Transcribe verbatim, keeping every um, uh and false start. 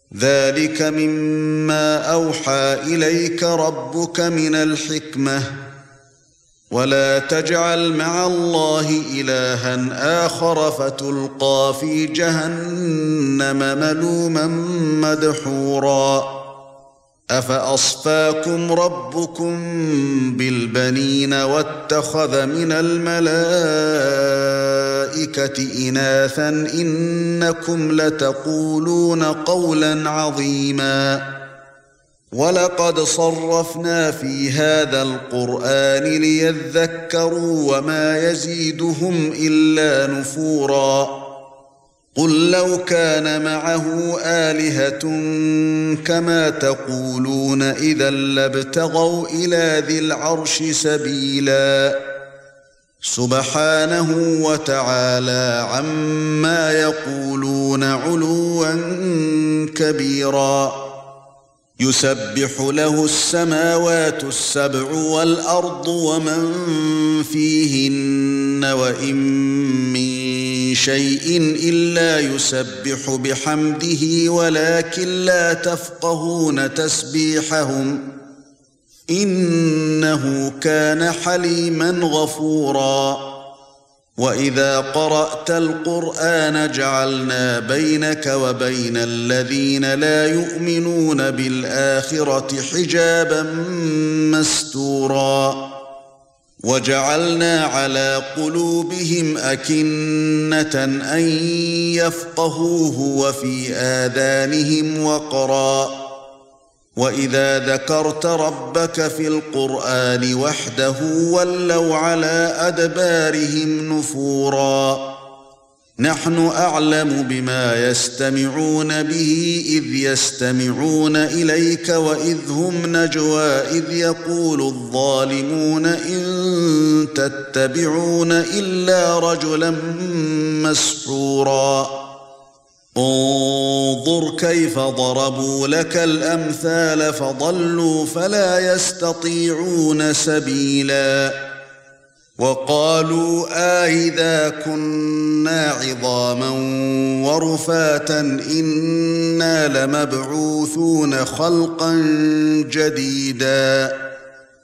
ذلك مما أوحى إليك ربك من الحكمة ولا تجعل مع الله إلها آخر فتلقى في جهنم ملوما مدحورا أفأصفاكم ربكم بالبنين واتخذ من الملائكة إناثا إنكم لتقولون قولا عظيما ولقد صرفنا في هذا القرآن ليذكروا وما يزيدهم إلا نفورا قل لو كان معه آلهة كما تقولون إذا لابتغوا إلى ذي العرش سبيلا سبحانه وتعالى عما يقولون علوا كبيرا يسبح له السماوات السبع والأرض ومن فيهن وإن من شيء إلا يسبح بحمده ولكن لا تفقهون تسبيحهم إنه كان حليما غفورا وإذا قرأت القرآن جعلنا بينك وبين الذين لا يؤمنون بالآخرة حجابا مستورا وجعلنا على قلوبهم أكنة أن يفقهوه وفي آذانهم وقرا وإذا ذكرت ربك في القرآن وحده ولوا على أدبارهم نفورا نحن أعلم بما يستمعون به إذ يستمعون إليك وإذ هم نجوى إذ يقول الظالمون إن تتبعون إلا رجلا مسحورا انظر كيف ضربوا لك الأمثال فضلوا فلا يستطيعون سبيلا وقالوا آئذا كنا عظاما ورفاتا إنا لمبعوثون خلقا جديدا